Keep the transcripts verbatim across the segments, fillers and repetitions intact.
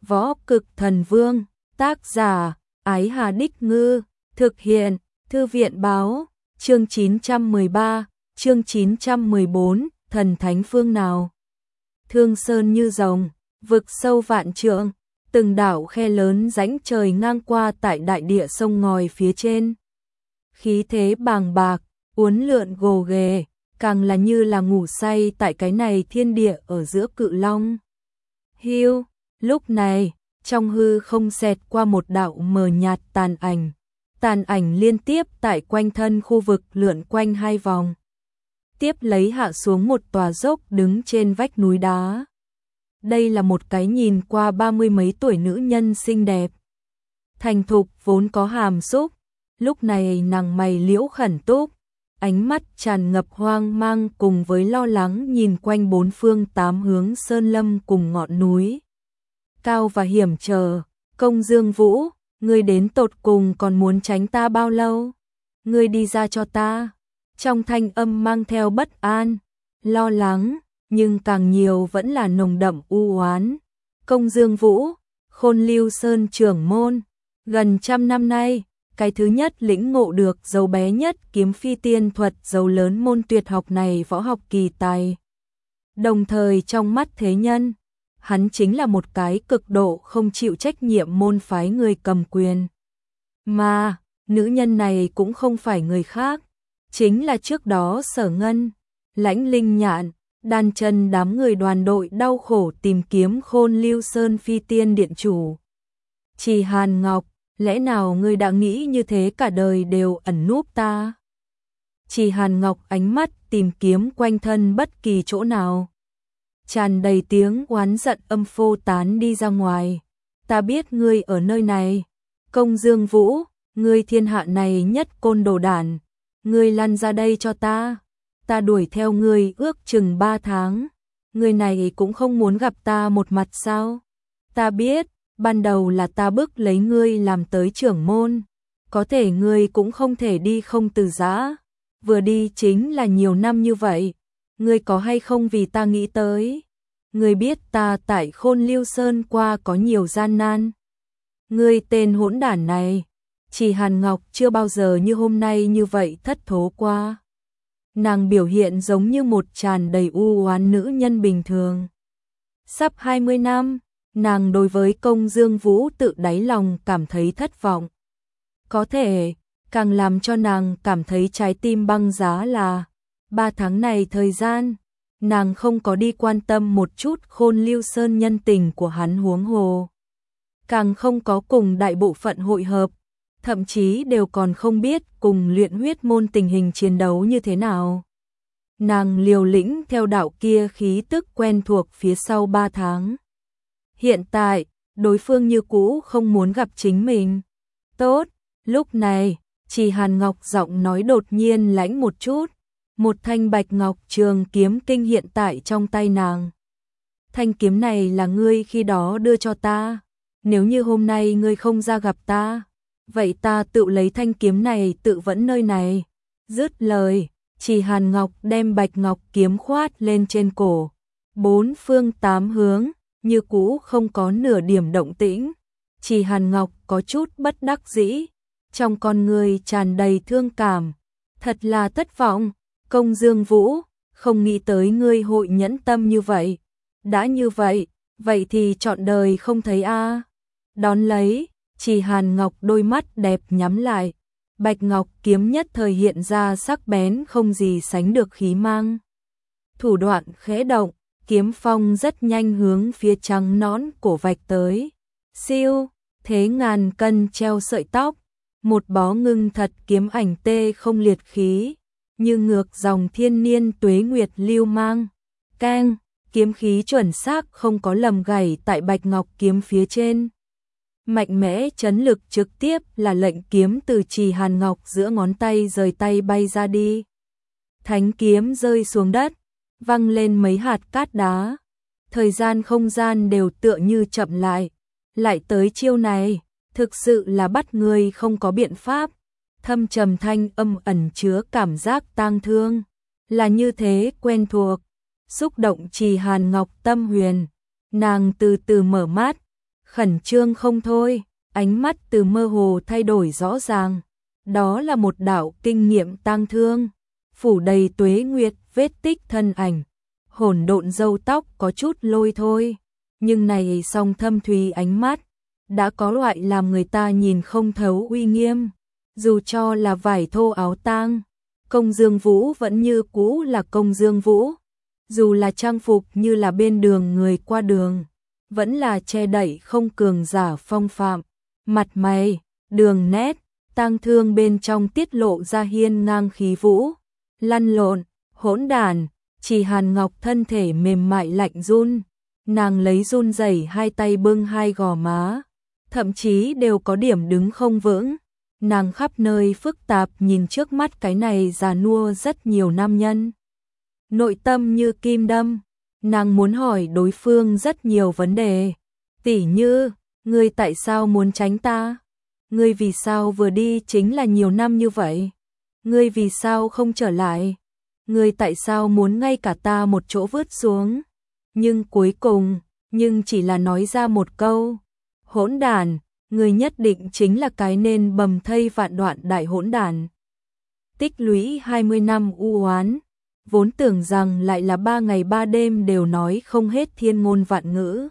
Võ Cực Thần Vương, tác giả, Ái Hà Đích Ngư, thực hiện, Thư viện báo, chương chín trăm mười ba, chương chín trăm mười bốn, thần thánh phương nào. Thương sơn như rồng, vực sâu vạn trượng, từng đảo khe lớn rãnh trời ngang qua tại đại địa sông ngòi phía trên. Khí thế bàng bạc, uốn lượn gồ ghề, càng là như là ngủ say tại cái này thiên địa ở giữa Cự Long. Hiu, lúc này, trong hư không xẹt qua một đạo mờ nhạt tàn ảnh. Tàn ảnh liên tiếp tại quanh thân khu vực lượn quanh hai vòng. Tiếp lấy hạ xuống một tòa dốc đứng trên vách núi đá. Đây là một cái nhìn qua ba mươi mấy tuổi nữ nhân xinh đẹp. Thành thục vốn có hàm xúc, lúc này nàng mày liễu khẩn túc, ánh mắt tràn ngập hoang mang cùng với lo lắng nhìn quanh bốn phương tám hướng sơn lâm cùng ngọn núi. Cao và hiểm trở, Công Dương Vũ, ngươi đến tột cùng còn muốn tránh ta bao lâu? Ngươi đi ra cho ta. Trong thanh âm mang theo bất an, lo lắng, nhưng càng nhiều vẫn là nồng đậm u oán. Công Dương Vũ, Khôn Lưu Sơn trưởng môn, gần trăm năm nay, cái thứ nhất lĩnh ngộ được dấu bé nhất kiếm phi tiên thuật dấu lớn môn tuyệt học này võ học kỳ tài. Đồng thời trong mắt thế nhân, hắn chính là một cái cực độ không chịu trách nhiệm môn phái người cầm quyền. Mà, nữ nhân này cũng không phải người khác, chính là trước đó Sở Ngân, Lãnh Linh Nhạn, Đan Chân đám người đoàn đội đau khổ tìm kiếm Khôn Lưu Sơn phi tiên điện chủ. Trì Hàn Ngọc, lẽ nào ngươi đã nghĩ như thế cả đời đều ẩn núp ta? Trì Hàn Ngọc ánh mắt tìm kiếm quanh thân bất kỳ chỗ nào. Tràn đầy tiếng oán giận âm phô tán đi ra ngoài. Ta biết ngươi ở nơi này. Công Dương Vũ, ngươi thiên hạ này nhất côn đồ đản. Ngươi lăn ra đây cho ta. Ta đuổi theo ngươi ước chừng ba tháng. Ngươi này cũng không muốn gặp ta một mặt sao? Ta biết, ban đầu là ta bức lấy ngươi làm tới trưởng môn. Có thể ngươi cũng không thể đi không từ giã. Vừa đi chính là nhiều năm như vậy. Ngươi có hay không vì ta nghĩ tới? Ngươi biết ta tại Khôn Lưu Sơn qua có nhiều gian nan. Ngươi tên hỗn đản này, Trì Hàn Ngọc chưa bao giờ như hôm nay như vậy thất thố qua. Nàng biểu hiện giống như một tràn đầy u oán nữ nhân bình thường. Sắp hai mươi năm, nàng đối với Công Dương Vũ tự đáy lòng cảm thấy thất vọng. Có thể, càng làm cho nàng cảm thấy trái tim băng giá là ba tháng này thời gian, nàng không có đi quan tâm một chút Khôn Lưu Sơn nhân tình của hắn huống hồ. Càng không có cùng đại bộ phận hội hợp, thậm chí đều còn không biết cùng luyện huyết môn tình hình chiến đấu như thế nào. Nàng liều lĩnh theo đạo kia khí tức quen thuộc phía sau ba tháng. Hiện tại, đối phương như cũ không muốn gặp chính mình. Tốt, lúc này, Trì Hàn Ngọc giọng nói đột nhiên lãnh một chút. Một thanh bạch ngọc trường kiếm kinh hiện tại trong tay nàng. Thanh kiếm này là ngươi khi đó đưa cho ta. Nếu như hôm nay ngươi không ra gặp ta, vậy ta tự lấy thanh kiếm này tự vẫn nơi này. Dứt lời, Trì Hàn Ngọc đem bạch ngọc kiếm khoát lên trên cổ. Bốn phương tám hướng, như cũ không có nửa điểm động tĩnh. Trì Hàn Ngọc có chút bất đắc dĩ, trong con người tràn đầy thương cảm. Thật là thất vọng. Công Dương Vũ, không nghĩ tới ngươi hội nhẫn tâm như vậy. Đã như vậy, vậy thì trọn đời không thấy a. Đón lấy, Trì Hàn Ngọc đôi mắt đẹp nhắm lại. Bạch ngọc kiếm nhất thời hiện ra sắc bén không gì sánh được khí mang. Thủ đoạn khẽ động, kiếm phong rất nhanh hướng phía trắng nõn cổ vạch tới. Siêu, thế ngàn cân treo sợi tóc, một bó ngưng thật kiếm ảnh tê không liệt khí. Như ngược dòng thiên niên tuế nguyệt lưu mang. Keng, kiếm khí chuẩn xác không có lầm gảy tại bạch ngọc kiếm phía trên. Mạnh mẽ chấn lực trực tiếp là lệnh kiếm từ Trì Hàn Ngọc giữa ngón tay rời tay bay ra đi. Thánh kiếm rơi xuống đất, văng lên mấy hạt cát đá. Thời gian không gian đều tựa như chậm lại. Lại tới chiêu này, thực sự là bắt người không có biện pháp. Thâm trầm thanh âm ẩn chứa cảm giác tang thương, là như thế quen thuộc, xúc động Trì Hàn Ngọc tâm huyền. Nàng từ từ mở mắt, khẩn trương không thôi, ánh mắt từ mơ hồ thay đổi rõ ràng. Đó là một đạo kinh nghiệm tang thương, phủ đầy tuế nguyệt, vết tích thân ảnh, hỗn độn râu tóc có chút lôi thôi, nhưng này song thâm thúy ánh mắt, đã có loại làm người ta nhìn không thấu uy nghiêm. Dù cho là vải thô áo tang, Công Dương Vũ vẫn như cũ là Công Dương Vũ. Dù là trang phục như là bên đường người qua đường, vẫn là che đậy không cường giả phong phạm. Mặt mày, đường nét, tang thương bên trong tiết lộ ra hiên ngang khí vũ. Lăn lộn, hỗn đản, Chỉ Hàn Ngọc thân thể mềm mại lạnh run. Nàng lấy run rẩy hai tay bưng hai gò má, thậm chí đều có điểm đứng không vững. Nàng khắp nơi phức tạp nhìn trước mắt cái này già nua rất nhiều nam nhân. Nội tâm như kim đâm, nàng muốn hỏi đối phương rất nhiều vấn đề. Tỉ như, ngươi tại sao muốn tránh ta? Ngươi vì sao vừa đi chính là nhiều năm như vậy? Ngươi vì sao không trở lại? Ngươi tại sao muốn ngay cả ta một chỗ vứt xuống? Nhưng cuối cùng, nhưng chỉ là nói ra một câu. Hỗn đản, ngươi nhất định chính là cái nên bầm thây vạn đoạn đại hỗn đản. Tích lũy hai mươi năm u oán, vốn tưởng rằng lại là ba ngày ba đêm đều nói không hết thiên ngôn vạn ngữ.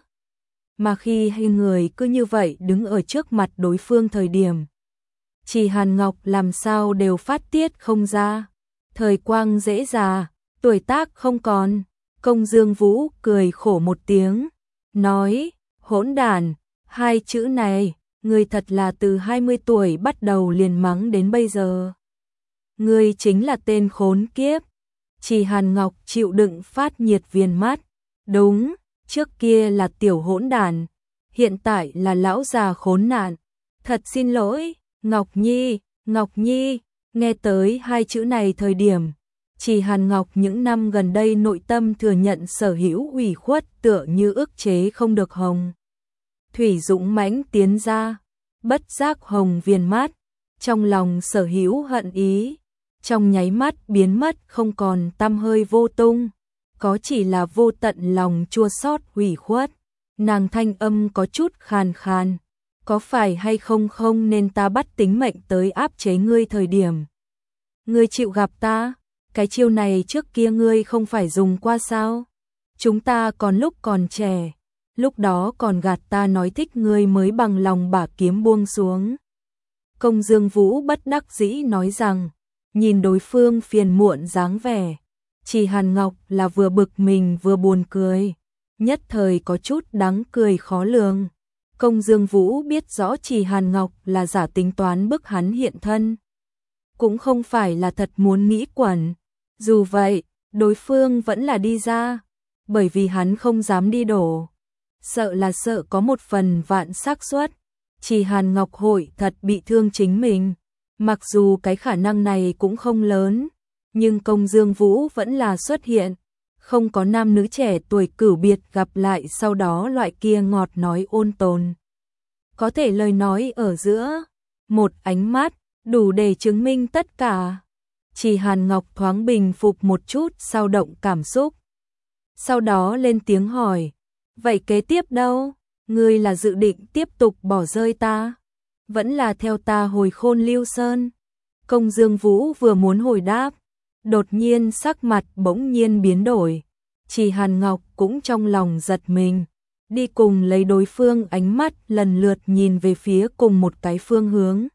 Mà khi hai người cứ như vậy đứng ở trước mặt đối phương thời điểm, Chỉ Hàn Ngọc làm sao đều phát tiết không ra. Thời quang dễ già, tuổi tác không còn. Công Dương Vũ cười khổ một tiếng, nói, hỗn đản, hai chữ này, ngươi thật là từ hai mươi tuổi bắt đầu liền mắng đến bây giờ. Ngươi chính là tên khốn kiếp. Chỉ Hàn Ngọc chịu đựng phát nhiệt viền mắt. Đúng, trước kia là tiểu hỗn đản, hiện tại là lão già khốn nạn. Thật xin lỗi, Ngọc Nhi, Ngọc Nhi. Nghe tới hai chữ này thời điểm, Chỉ Hàn Ngọc những năm gần đây nội tâm thừa nhận sở hữu ủy khuất tựa như ức chế không được hồng. Thủy dũng mãnh tiến ra, bất giác hồng viền mắt, trong lòng sở hữu hận ý, trong nháy mắt biến mất không còn tăm hơi vô tung, có chỉ là vô tận lòng chua xót ủy khuất. Nàng thanh âm có chút khàn khàn, có phải hay không không nên ta bắt tính mệnh tới áp chế ngươi thời điểm. Ngươi chịu gặp ta, cái chiêu này trước kia ngươi không phải dùng qua sao? Chúng ta còn lúc còn trẻ, lúc đó còn gạt ta nói thích ngươi mới bằng lòng bả kiếm buông xuống. Công Dương Vũ bất đắc dĩ nói rằng, nhìn đối phương phiền muộn dáng vẻ, Chỉ Hàn Ngọc là vừa bực mình vừa buồn cười, nhất thời có chút đáng cười khó lường. Công Dương Vũ biết rõ Chỉ Hàn Ngọc là giả tính toán bức hắn hiện thân, cũng không phải là thật muốn nghĩ quẩn. Dù vậy, đối phương vẫn là đi ra, bởi vì hắn không dám đi đổ, sợ là sợ có một phần vạn xác suất Chỉ Hàn Ngọc hội thật bị thương chính mình. Mặc dù cái khả năng này cũng không lớn, nhưng Công Dương Vũ vẫn là xuất hiện, không có nam nữ trẻ tuổi cửu biệt gặp lại sau đó loại kia ngọt nói ôn tồn. Có thể lời nói ở giữa, một ánh mắt, đủ để chứng minh tất cả. Chỉ Hàn Ngọc thoáng bình phục một chút sao động cảm xúc. Sau đó lên tiếng hỏi, vậy kế tiếp đâu? Ngươi là dự định tiếp tục bỏ rơi ta? Vẫn là theo ta hồi Khôn Lưu Sơn? Công Dương Vũ vừa muốn hồi đáp, đột nhiên sắc mặt bỗng nhiên biến đổi. Chỉ Hàn Ngọc cũng trong lòng giật mình, đi cùng lấy đối phương ánh mắt lần lượt nhìn về phía cùng một cái phương hướng.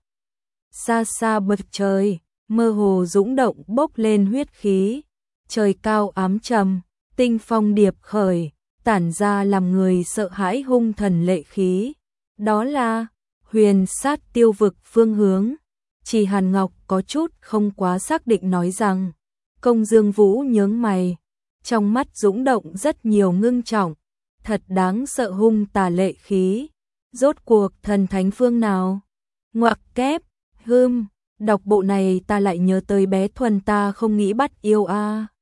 Xa xa bầu trời, mơ hồ dũng động bốc lên huyết khí, trời cao ám trầm, tinh phong điệp khởi, tản ra làm người sợ hãi hung thần lệ khí. Đó là Huyền Sát Tiêu Vực phương hướng. Chỉ Hàn Ngọc có chút không quá xác định nói rằng. Công Dương Vũ nhướng mày, trong mắt dũng động rất nhiều ngưng trọng, thật đáng sợ hung tà lệ khí. Rốt cuộc thần thánh phương nào? Ngoặc kép, hưm, đọc bộ này ta lại nhớ tới bé Thuần ta không nghĩ bắt yêu a. À.